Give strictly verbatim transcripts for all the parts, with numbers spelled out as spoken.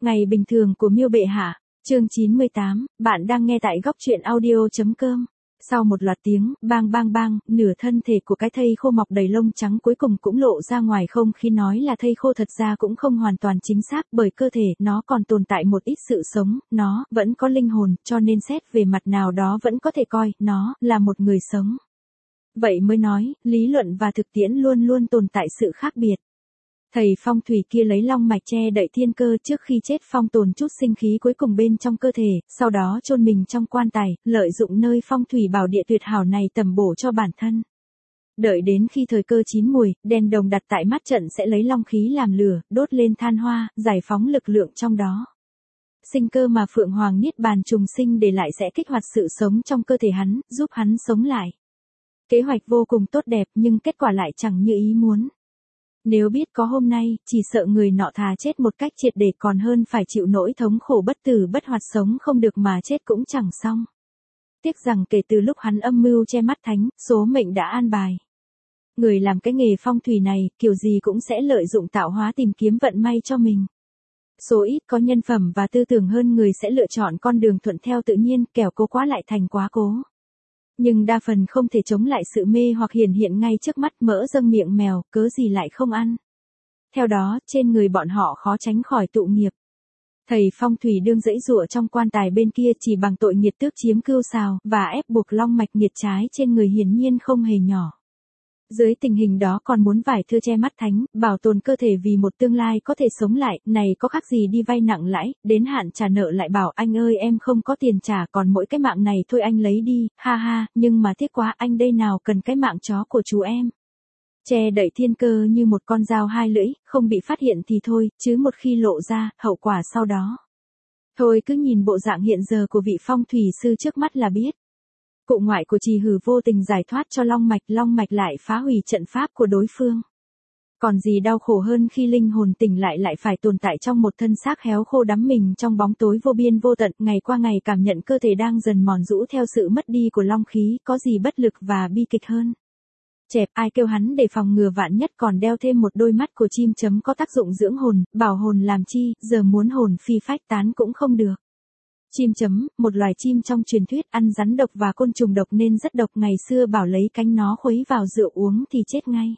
Ngày bình thường của Miêu bệ hạ, chương chín mươi tám, bạn đang nghe tại góc truyện audio.com. Sau một loạt tiếng, bang bang bang, nửa thân thể của cái thây khô mọc đầy lông trắng cuối cùng cũng lộ ra ngoài, không khi nói là thây khô thật ra cũng không hoàn toàn chính xác, bởi cơ thể nó còn tồn tại một ít sự sống, nó vẫn có linh hồn, cho nên xét về mặt nào đó vẫn có thể coi nó là một người sống. Vậy mới nói, lý luận và thực tiễn luôn luôn tồn tại sự khác biệt. Thầy phong thủy kia lấy long mạch che đậy thiên cơ, trước khi chết phong tồn chút sinh khí cuối cùng bên trong cơ thể, sau đó chôn mình trong quan tài, lợi dụng nơi phong thủy bảo địa tuyệt hảo này tầm bổ cho bản thân. Đợi đến khi thời cơ chín mùi, đèn đồng đặt tại mắt trận sẽ lấy long khí làm lửa, đốt lên than hoa, giải phóng lực lượng trong đó. Sinh cơ mà Phượng Hoàng Niết Bàn trùng sinh để lại sẽ kích hoạt sự sống trong cơ thể hắn, giúp hắn sống lại. Kế hoạch vô cùng tốt đẹp nhưng kết quả lại chẳng như ý muốn. Nếu biết có hôm nay, chỉ sợ người nọ thà chết một cách triệt để còn hơn phải chịu nỗi thống khổ bất tử bất hoạt, sống không được mà chết cũng chẳng xong. Tiếc rằng kể từ lúc hắn âm mưu che mắt thánh, số mệnh đã an bài. Người làm cái nghề phong thủy này, kiểu gì cũng sẽ lợi dụng tạo hóa tìm kiếm vận may cho mình. Số ít có nhân phẩm và tư tưởng hơn người sẽ lựa chọn con đường thuận theo tự nhiên, kẻo cố quá lại thành quá cố. Nhưng đa phần không thể chống lại sự mê hoặc hiển hiện ngay trước mắt, mỡ dâng miệng mèo, cớ gì lại không ăn. Theo đó, trên người bọn họ khó tránh khỏi tụ nghiệp. Thầy phong thủy đương dãy dụa trong quan tài bên kia chỉ bằng tội nghiệt tước chiếm cưu sào, và ép buộc long mạch nghiệt trái trên người hiển nhiên không hề nhỏ. Dưới tình hình đó còn muốn vải thưa che mắt thánh, bảo tồn cơ thể vì một tương lai có thể sống lại, này có khác gì đi vay nặng lãi, đến hạn trả nợ lại bảo anh ơi em không có tiền trả, còn mỗi cái mạng này thôi anh lấy đi, ha ha, nhưng mà tiếc quá anh đây nào cần cái mạng chó của chú em. Che đậy thiên cơ như một con dao hai lưỡi, không bị phát hiện thì thôi, chứ một khi lộ ra, hậu quả sau đó. Thôi cứ nhìn bộ dạng hiện giờ của vị phong thủy sư trước mắt là biết. Cụ ngoại của Trì Hử vô tình giải thoát cho long mạch, long mạch lại phá hủy trận pháp của đối phương. Còn gì đau khổ hơn khi linh hồn tỉnh lại lại phải tồn tại trong một thân xác héo khô đắm mình trong bóng tối vô biên vô tận, ngày qua ngày cảm nhận cơ thể đang dần mòn rũ theo sự mất đi của long khí, có gì bất lực và bi kịch hơn. Chẹp, ai kêu hắn để phòng ngừa vạn nhất còn đeo thêm một đôi mắt của chim chấm có tác dụng dưỡng hồn, bảo hồn làm chi, giờ muốn hồn phi phách tán cũng không được. Chim chấm, một loài chim trong truyền thuyết ăn rắn độc và côn trùng độc nên rất độc, ngày xưa bảo lấy cánh nó khuấy vào rượu uống thì chết ngay.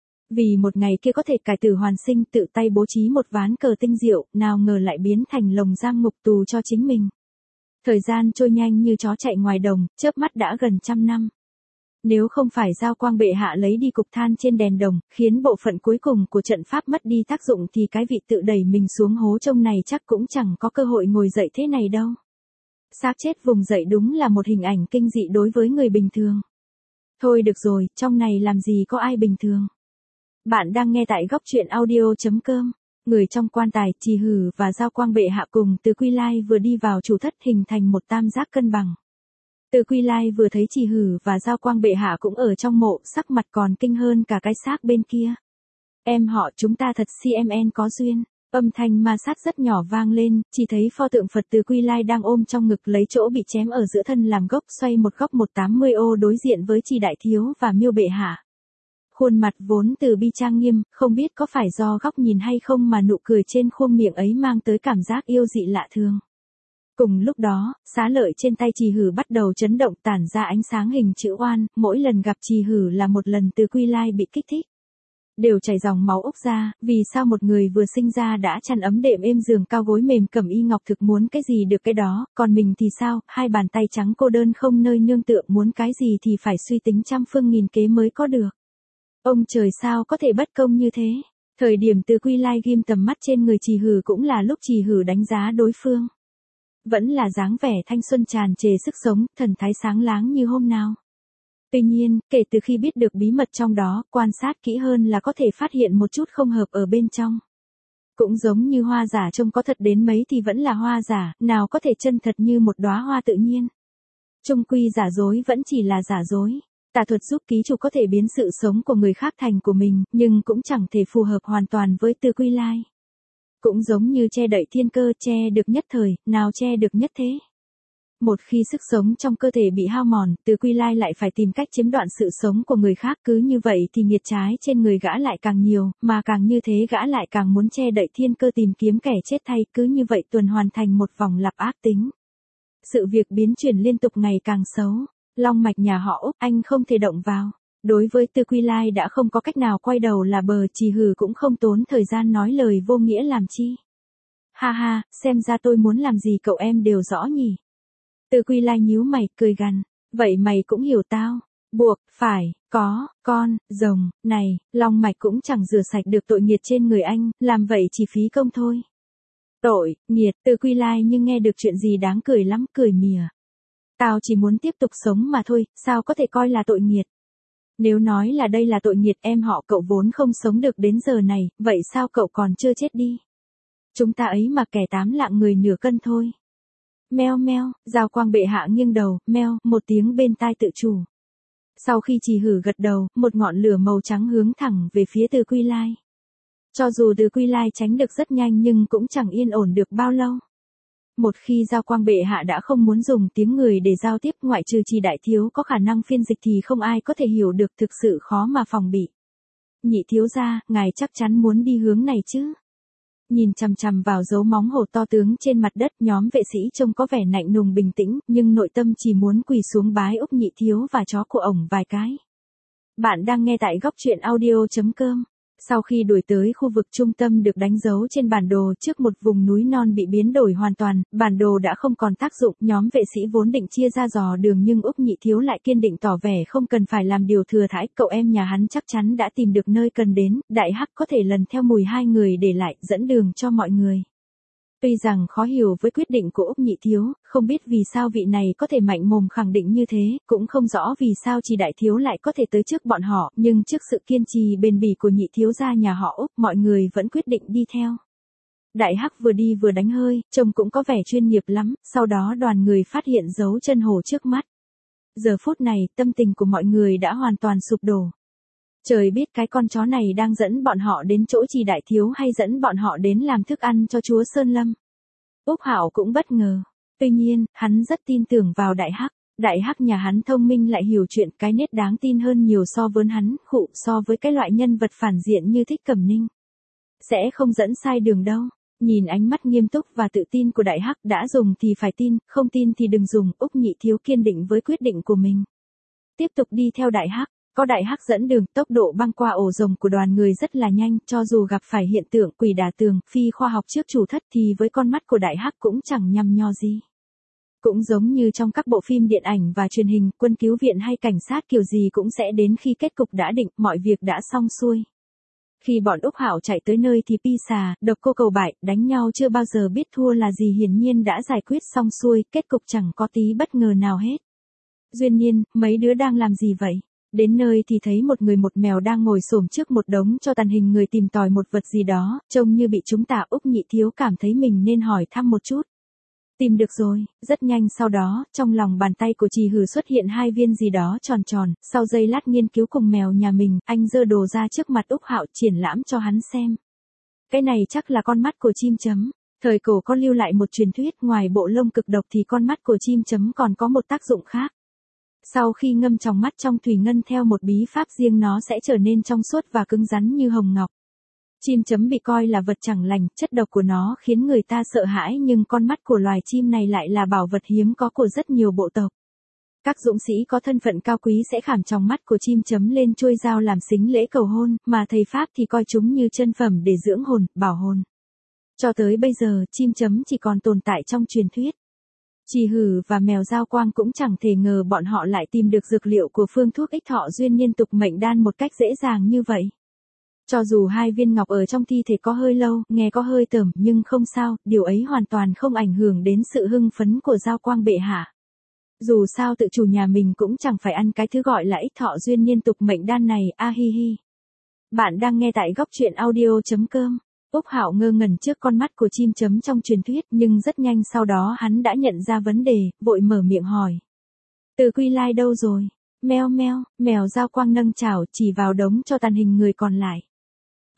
Vì một ngày kia có thể cải tử hoàn sinh, tự tay bố trí một ván cờ tinh diệu, nào ngờ lại biến thành lồng giam ngục tù cho chính mình. Thời gian trôi nhanh như chó chạy ngoài đồng, chớp mắt đã gần trăm năm. Nếu không phải Giao Quang bệ hạ lấy đi cục than trên đèn đồng, khiến bộ phận cuối cùng của trận pháp mất đi tác dụng thì cái vị tự đẩy mình xuống hố trông này chắc cũng chẳng có cơ hội ngồi dậy thế này đâu. Xác chết vùng dậy đúng là một hình ảnh kinh dị đối với người bình thường. Thôi được rồi, trong này làm gì có ai bình thường. Bạn đang nghe tại góc truyện audio.com. Người trong quan tài, Trì Hử và Giao Quang bệ hạ cùng Từ Quy Lai vừa đi vào chủ thất hình thành một tam giác cân bằng. Từ Quy Lai vừa thấy Trì Hử và Giao Quang bệ hạ cũng ở trong mộ, sắc mặt còn kinh hơn cả cái xác bên kia. Em họ chúng ta thật xê em en có duyên. Âm thanh ma sát rất nhỏ vang lên, chỉ thấy pho tượng Phật Từ Quy Lai đang ôm trong ngực lấy chỗ bị chém ở giữa thân làm gốc, xoay một góc một trăm tám mươi ô đối diện với Trì Đại Thiếu và Miêu bệ hạ. Khuôn mặt vốn từ bi trang nghiêm, không biết có phải do góc nhìn hay không mà nụ cười trên khuôn miệng ấy mang tới cảm giác yêu dị lạ thường. Cùng lúc đó, xá lợi trên tay Trì Hử bắt đầu chấn động, tản ra ánh sáng hình chữ oan, mỗi lần gặp Trì Hử là một lần Từ Quy Lai bị kích thích. Đều chảy dòng máu ốc ra, vì sao một người vừa sinh ra đã chăn ấm đệm êm giường cao gối mềm cẩm y ngọc thực muốn cái gì được cái đó, còn mình thì sao, hai bàn tay trắng cô đơn không nơi nương tựa, muốn cái gì thì phải suy tính trăm phương nghìn kế mới có được. Ông trời sao có thể bất công như thế? Thời điểm Từ Quy Lai ghim tầm mắt trên người Trì Hử cũng là lúc Trì Hử đánh giá đối phương. Vẫn là dáng vẻ thanh xuân tràn trề sức sống, thần thái sáng láng như hôm nào. Tuy nhiên, kể từ khi biết được bí mật trong đó, quan sát kỹ hơn là có thể phát hiện một chút không hợp ở bên trong. Cũng giống như hoa giả trông có thật đến mấy thì vẫn là hoa giả, nào có thể chân thật như một đóa hoa tự nhiên. Chung quy giả dối vẫn chỉ là giả dối. Tà thuật giúp ký chủ có thể biến sự sống của người khác thành của mình, nhưng cũng chẳng thể phù hợp hoàn toàn với Từ Quy Lai. Cũng giống như che đậy thiên cơ, che được nhất thời, nào che được nhất thế. Một khi sức sống trong cơ thể bị hao mòn, Từ Quy Lai lại phải tìm cách chiếm đoạt sự sống của người khác, cứ như vậy thì nghiệt trái trên người gã lại càng nhiều, mà càng như thế gã lại càng muốn che đậy thiên cơ tìm kiếm kẻ chết thay, cứ như vậy tuần hoàn thành một vòng lặp ác tính. Sự việc biến chuyển liên tục ngày càng xấu, long mạch nhà họ Úc anh không thể động vào. Đối với Từ Quy Lai đã không có cách nào quay đầu là bờ, Trì Hử cũng không tốn thời gian nói lời vô nghĩa làm chi. Ha ha, xem ra tôi muốn làm gì cậu em đều rõ nhỉ. Từ Quy Lai nhíu mày, cười gằn, vậy mày cũng hiểu tao. Buộc, phải, có, con, rồng, này, long mạch cũng chẳng rửa sạch được tội nghiệt trên người anh, làm vậy chỉ phí công thôi. Tội, nghiệt, Từ Quy Lai nhưng nghe được chuyện gì đáng cười lắm, cười mỉa. Tao chỉ muốn tiếp tục sống mà thôi, sao có thể coi là tội nghiệt. Nếu nói là đây là tội nghiệt em họ cậu vốn không sống được đến giờ này, vậy sao cậu còn chưa chết đi? Chúng ta ấy mà kẻ tám lạng người nửa cân thôi. Meo meo, Giao Quang bệ hạ nghiêng đầu, meo, một tiếng bên tai tự chủ. Sau khi Trì Hử gật đầu, một ngọn lửa màu trắng hướng thẳng về phía Từ Quy Lai. Cho dù Từ Quy Lai tránh được rất nhanh nhưng cũng chẳng yên ổn được bao lâu. Một khi Giao Quang bệ hạ đã không muốn dùng tiếng người để giao tiếp, ngoại trừ Trì đại thiếu có khả năng phiên dịch thì không ai có thể hiểu được, thực sự khó mà phòng bị. Nhị thiếu gia, ngài chắc chắn muốn đi hướng này chứ? Nhìn chằm chằm vào dấu móng hổ to tướng trên mặt đất, nhóm vệ sĩ trông có vẻ lạnh lùng bình tĩnh, nhưng nội tâm chỉ muốn quỳ xuống bái Úc nhị thiếu và chó của ổng vài cái. Bạn đang nghe tại góc truyện audio chấm com. Sau khi đuổi tới khu vực trung tâm được đánh dấu trên bản đồ trước một vùng núi non bị biến đổi hoàn toàn, bản đồ đã không còn tác dụng, nhóm vệ sĩ vốn định chia ra dò đường nhưng Úc nhị thiếu lại kiên định tỏ vẻ không cần phải làm điều thừa thãi, cậu em nhà hắn chắc chắn đã tìm được nơi cần đến, đại hắc có thể lần theo mùi hai người để lại, dẫn đường cho mọi người. Tuy rằng khó hiểu với quyết định của Úc nhị thiếu, không biết vì sao vị này có thể mạnh mồm khẳng định như thế, cũng không rõ vì sao Trì đại thiếu lại có thể tới trước bọn họ, nhưng trước sự kiên trì bền bỉ của nhị thiếu gia nhà họ Úc, mọi người vẫn quyết định đi theo. Đại hắc vừa đi vừa đánh hơi, trông cũng có vẻ chuyên nghiệp lắm, sau đó đoàn người phát hiện dấu chân hổ trước mắt. Giờ phút này, tâm tình của mọi người đã hoàn toàn sụp đổ. Trời biết cái con chó này đang dẫn bọn họ đến chỗ Trì đại thiếu hay dẫn bọn họ đến làm thức ăn cho chúa Sơn Lâm. Úc Hạo cũng bất ngờ. Tuy nhiên, hắn rất tin tưởng vào Đại Hắc. Đại Hắc nhà hắn thông minh lại hiểu chuyện, cái nết đáng tin hơn nhiều so với hắn, khụ so với cái loại nhân vật phản diện như Thích Cẩm Ninh. Sẽ không dẫn sai đường đâu. Nhìn ánh mắt nghiêm túc và tự tin của Đại Hắc, đã dùng thì phải tin, không tin thì đừng dùng. Úc nhị thiếu kiên định với quyết định của mình. Tiếp tục đi theo Đại Hắc. Có Đại Hắc dẫn đường, tốc độ băng qua ổ rồng của đoàn người rất là nhanh, cho dù gặp phải hiện tượng quỷ đả tường, phi khoa học trước chủ thất thì với con mắt của Đại Hắc cũng chẳng nhằm nho gì. Cũng giống như trong các bộ phim điện ảnh và truyền hình, quân cứu viện hay cảnh sát kiểu gì cũng sẽ đến khi kết cục đã định, mọi việc đã xong xuôi. Khi bọn Úc Hạo chạy tới nơi thì Pi xà, Độc Cô cầu bại, đánh nhau chưa bao giờ biết thua là gì hiển nhiên đã giải quyết xong xuôi, kết cục chẳng có tí bất ngờ nào hết. Duyên Nhiên, mấy đứa đang làm gì vậy? Đến nơi thì thấy một người một mèo đang ngồi xổm trước một đống cho tàn hình người tìm tòi một vật gì đó, trông như bị chúng ta. Úc nhị thiếu cảm thấy mình nên hỏi thăm một chút. Tìm được rồi, rất nhanh sau đó, trong lòng bàn tay của Trì Hử xuất hiện hai viên gì đó tròn tròn, sau giây lát nghiên cứu cùng mèo nhà mình, anh giơ đồ ra trước mặt Úc Hạo triển lãm cho hắn xem. Cái này chắc là con mắt của chim chấm. Thời cổ có lưu lại một truyền thuyết, ngoài bộ lông cực độc thì con mắt của chim chấm còn có một tác dụng khác. Sau khi ngâm trong mắt trong thủy ngân theo một bí pháp riêng nó sẽ trở nên trong suốt và cứng rắn như hồng ngọc. Chim chấm bị coi là vật chẳng lành, chất độc của nó khiến người ta sợ hãi nhưng con mắt của loài chim này lại là bảo vật hiếm có của rất nhiều bộ tộc. Các dũng sĩ có thân phận cao quý sẽ khảm trong mắt của chim chấm lên chuôi dao làm sính lễ cầu hôn, mà thầy Pháp thì coi chúng như chân phẩm để dưỡng hồn, bảo hồn. Cho tới bây giờ, chim chấm chỉ còn tồn tại trong truyền thuyết. Trì Hử và mèo Giao Quang cũng chẳng thể ngờ bọn họ lại tìm được dược liệu của phương thuốc ích thọ Duyên Nhiên tục mệnh đan một cách dễ dàng như vậy. Cho dù hai viên ngọc ở trong thi thể có hơi lâu, nghe có hơi tởm, nhưng không sao, điều ấy hoàn toàn không ảnh hưởng đến sự hưng phấn của Giao Quang bệ hạ. Dù sao tự chủ nhà mình cũng chẳng phải ăn cái thứ gọi là ích thọ Duyên Nhiên tục mệnh đan này, a hi hi. Bạn đang nghe tại góc truyện audio chấm com. Úc Hạo ngơ ngẩn trước con mắt của chim chấm trong truyền thuyết, nhưng rất nhanh sau đó hắn đã nhận ra vấn đề, vội mở miệng hỏi. Từ Quy Lai đâu rồi? Meo meo, mèo Giao Quang nâng chảo chỉ vào đống cho tàn hình người còn lại.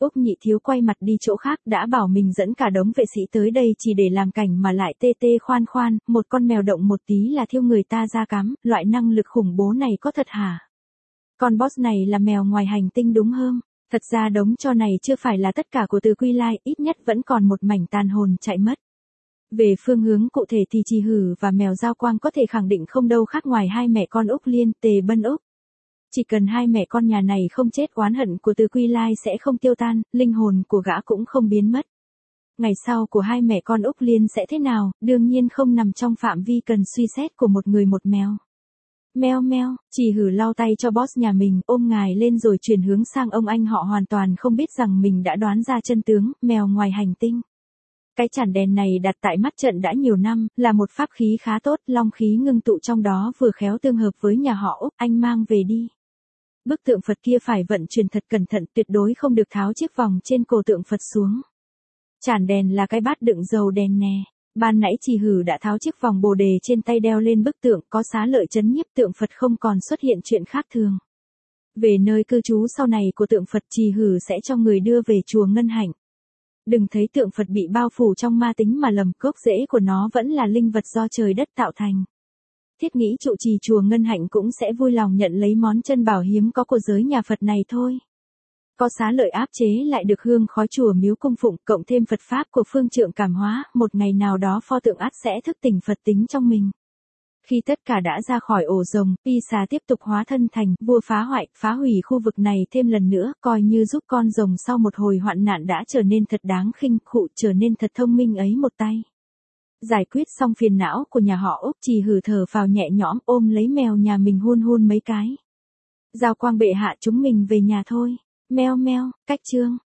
Úc Nhị Thiếu quay mặt đi chỗ khác, đã bảo mình dẫn cả đống vệ sĩ tới đây chỉ để làm cảnh mà lại tê tê khoan khoan, một con mèo động một tí là thiêu người ta ra cắm, loại năng lực khủng bố này có thật hả? Con boss này là mèo ngoài hành tinh đúng không? Thật ra đống tro này chưa phải là tất cả của Từ Quy Lai, ít nhất vẫn còn một mảnh tàn hồn chạy mất. Về phương hướng cụ thể thì Trì Hử và mèo Giao Quang có thể khẳng định không đâu khác ngoài hai mẹ con Úc Liên, Tề Bân Úc. Chỉ cần hai mẹ con nhà này không chết, oán hận của Từ Quy Lai sẽ không tiêu tan, linh hồn của gã cũng không biến mất. Ngày sau của hai mẹ con Úc Liên sẽ thế nào, đương nhiên không nằm trong phạm vi cần suy xét của một người một mèo. Meo meo, Trì Hử lau tay cho boss nhà mình, ôm ngài lên rồi chuyển hướng sang ông anh họ, hoàn toàn không biết rằng mình đã đoán ra chân tướng, mèo ngoài hành tinh. Cái chản đèn này đặt tại mắt trận đã nhiều năm, là một pháp khí khá tốt, long khí ngưng tụ trong đó vừa khéo tương hợp với nhà họ Úc, anh mang về đi. Bức tượng Phật kia phải vận chuyển thật cẩn thận, tuyệt đối không được tháo chiếc vòng trên cổ tượng Phật xuống. Chản đèn là cái bát đựng dầu đèn nè. Ban nãy Trì Hử đã tháo chiếc vòng bồ đề trên tay đeo lên bức tượng, có xá lợi chấn nhiếp, tượng Phật không còn xuất hiện chuyện khác thường. Về nơi cư trú sau này của tượng Phật, Trì Hử sẽ cho người đưa về chùa Ngân Hạnh. Đừng thấy tượng Phật bị bao phủ trong ma tính mà lầm, gốc rễ của nó vẫn là linh vật do trời đất tạo thành. Thiết nghĩ trụ trì chùa Ngân Hạnh cũng sẽ vui lòng nhận lấy món chân bảo hiếm có của giới nhà Phật này thôi. Có xá lợi áp chế lại được hương khói chùa miếu cung phụng, cộng thêm Phật pháp của phương trượng cảm hóa, một ngày nào đó pho tượng ắt sẽ thức tỉnh Phật tính trong mình. Khi tất cả đã ra khỏi ổ rồng, Pi xà tiếp tục hóa thân thành vua phá hoại, phá hủy khu vực này thêm lần nữa, coi như giúp con rồng sau một hồi hoạn nạn đã trở nên thật đáng khinh khụ, trở nên thật thông minh ấy một tay. Giải quyết xong phiền não của nhà họ Úc, Trì Hử thở phào nhẹ nhõm, ôm lấy mèo nhà mình hôn hôn mấy cái. Giao Quang bệ hạ, chúng mình về nhà thôi. Meo meo, cách chương.